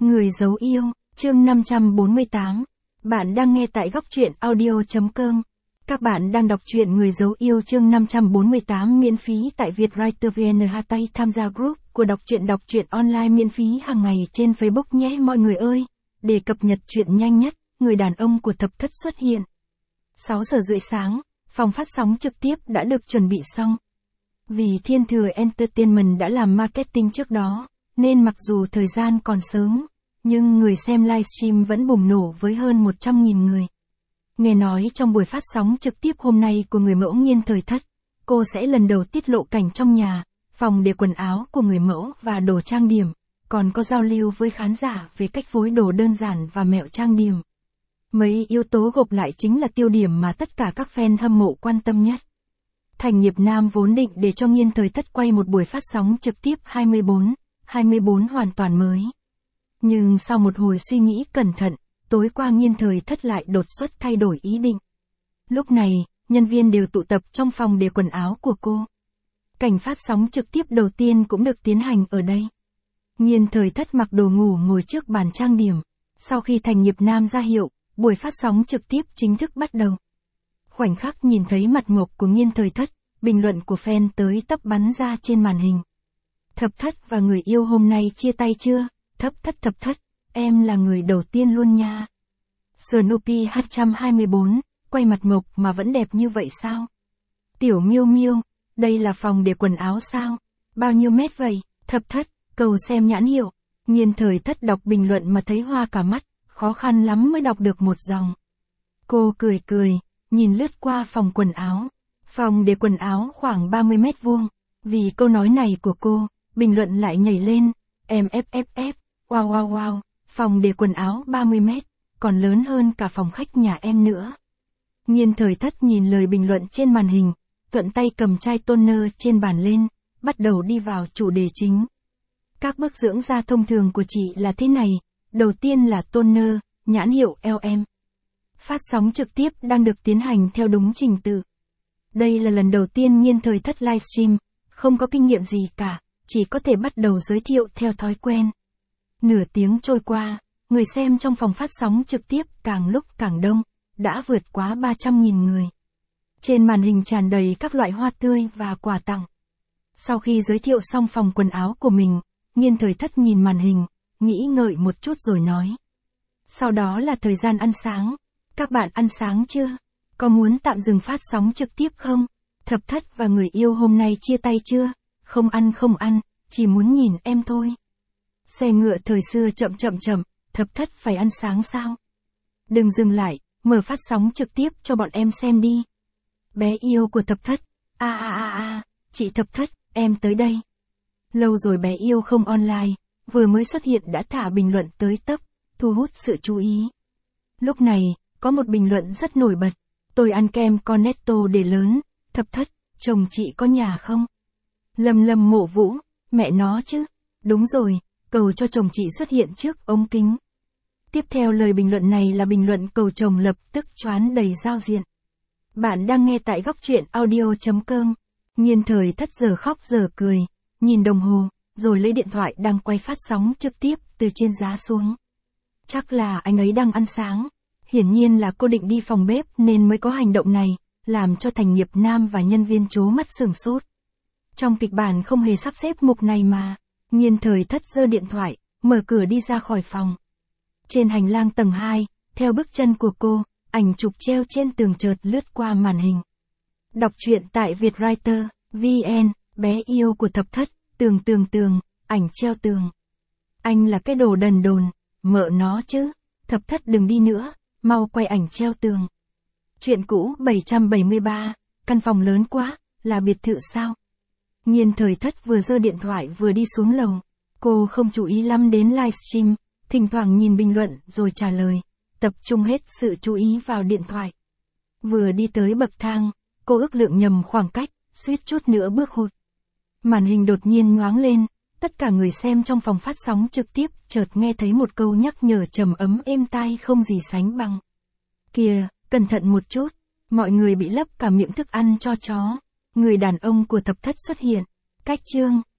Người giấu yêu, chương 548. Bạn đang nghe tại góc truyện audio.com. Các bạn đang đọc truyện Người giấu yêu chương 548 miễn phí tại Vietwriter VN. Tham gia group của đọc truyện online miễn phí hàng ngày trên Facebook nhé mọi người ơi. Để cập nhật truyện nhanh nhất, người đàn ông của thập thất xuất hiện. 6 giờ rưỡi sáng, phòng phát sóng trực tiếp đã được chuẩn bị xong. Vì Thiên Thừa Entertainment đã làm marketing trước đó, nên mặc dù thời gian còn sớm, nhưng người xem livestream vẫn bùng nổ với hơn 100.000 người. Nghe nói trong buổi phát sóng trực tiếp hôm nay của người mẫu Nhiên Thời Thất, cô sẽ lần đầu tiết lộ cảnh trong nhà, phòng để quần áo của người mẫu và đồ trang điểm, còn có giao lưu với khán giả về cách phối đồ đơn giản và mẹo trang điểm. Mấy yếu tố gộp lại chính là tiêu điểm mà tất cả các fan hâm mộ quan tâm nhất. Thành Nghiệp Nam vốn định để cho Nhiên Thời Thất quay một buổi phát sóng trực tiếp 24 hoàn toàn mới. Nhưng sau một hồi suy nghĩ cẩn thận, tối qua Nhiên Thời Thất lại đột xuất thay đổi ý định. Lúc này, nhân viên đều tụ tập trong phòng để quần áo của cô. Cảnh phát sóng trực tiếp đầu tiên cũng được tiến hành ở đây. Nhiên Thời Thất mặc đồ ngủ ngồi trước bàn trang điểm. Sau khi Thành Nghiệp Nam ra hiệu, buổi phát sóng trực tiếp chính thức bắt đầu. Khoảnh khắc nhìn thấy mặt ngộp của Nhiên Thời Thất, bình luận của fan tới tấp bắn ra trên màn hình. Thập Thất và người yêu hôm nay chia tay chưa? Thập Thất, em là người đầu tiên luôn nha. Snoopy 224, quay mặt ngộp mà vẫn đẹp như vậy sao? Tiểu Miêu Miêu, đây là phòng để quần áo sao? Bao nhiêu mét vậy? Thập Thất, cầu xem nhãn hiệu. Nhiên Thời Thất đọc bình luận mà thấy hoa cả mắt, khó khăn lắm mới đọc được một dòng. Cô cười, nhìn lướt qua phòng quần áo. Phòng để quần áo khoảng 30 mét vuông. Vì câu nói này của cô, bình luận lại nhảy lên. MFFF, wow, phòng để quần áo 30 mét, còn lớn hơn cả phòng khách nhà em nữa. Nhiên Thời Thất nhìn lời bình luận trên màn hình, thuận tay cầm chai toner trên bàn lên, bắt đầu đi vào chủ đề chính. Các bước dưỡng da thông thường của chị là thế này, đầu tiên là toner, nhãn hiệu LM. Phát sóng trực tiếp đang được tiến hành theo đúng trình tự. Đây là lần đầu tiên Nhiên Thời Thất livestream, không có kinh nghiệm gì cả, chỉ có thể bắt đầu giới thiệu theo thói quen. Nửa tiếng trôi qua, người xem trong phòng phát sóng trực tiếp càng lúc càng đông, đã vượt quá 300.000 người. Trên màn hình tràn đầy các loại hoa tươi và quà tặng. Sau khi giới thiệu xong phòng quần áo của mình, Nhiên Thời Thất nhìn màn hình, nghĩ ngợi một chút rồi nói. Sau đó là thời gian ăn sáng. Các bạn ăn sáng chưa? Có muốn tạm dừng phát sóng trực tiếp không? Thập Thất và người yêu hôm nay chia tay chưa? Không ăn, chỉ muốn nhìn em thôi. Xe ngựa thời xưa chậm, Thập Thất phải ăn sáng sao? Đừng dừng lại, mở phát sóng trực tiếp cho bọn em xem đi. Bé yêu của Thập Thất, chị Thập Thất, em tới đây. Lâu rồi bé yêu không online, vừa mới xuất hiện đã thả bình luận tới tấp, thu hút sự chú ý. Lúc này, có một bình luận rất nổi bật, tôi ăn kem Cornetto để lớn, Thập Thất, chồng chị có nhà không? Lâm Mộ Vũ, mẹ nó chứ, đúng rồi, cầu cho chồng chị xuất hiện trước ống kính. Tiếp theo lời bình luận này là bình luận cầu chồng lập tức choán đầy giao diện. Bạn đang nghe tại góc truyện audio.com. Nhiên Thời Thất giờ khóc giờ cười, nhìn đồng hồ, rồi lấy điện thoại đang quay phát sóng trực tiếp từ trên giá xuống. Chắc là anh ấy đang ăn sáng. Hiển nhiên là cô định đi phòng bếp nên mới có hành động này, làm cho Thành Nghiệp Nam và nhân viên trố mắt sửng sốt. Trong kịch bản không hề sắp xếp mục này mà. Nhiên Thời Thất giơ điện thoại, mở cửa đi ra khỏi phòng. Trên hành lang tầng 2, theo bước chân của cô, ảnh chụp treo trên tường chợt lướt qua màn hình. Đọc truyện tại Vietwriter, VN, bé yêu của Thập Thất, tường, ảnh treo tường. Anh là cái đồ đần đồn, mợ nó chứ, Thập Thất đừng đi nữa, mau quay ảnh treo tường. Chuyện cũ 773, căn phòng lớn quá, là biệt thự sao? Nhiên Thời Thất vừa giơ điện thoại vừa đi xuống lầu. Cô không chú ý lắm đến livestream, thỉnh thoảng nhìn bình luận rồi trả lời, tập trung hết sự chú ý vào điện thoại. Vừa đi tới bậc thang, cô ước lượng nhầm khoảng cách, suýt chút nữa bước hụt. Màn hình đột nhiên nhoáng lên, tất cả người xem trong phòng phát sóng trực tiếp chợt nghe thấy một câu nhắc nhở trầm ấm êm tai không gì sánh bằng. Kìa, cẩn thận một chút, mọi người bị lấp cả miệng thức ăn cho chó. Người đàn ông của Thập Thất xuất hiện. Cách chương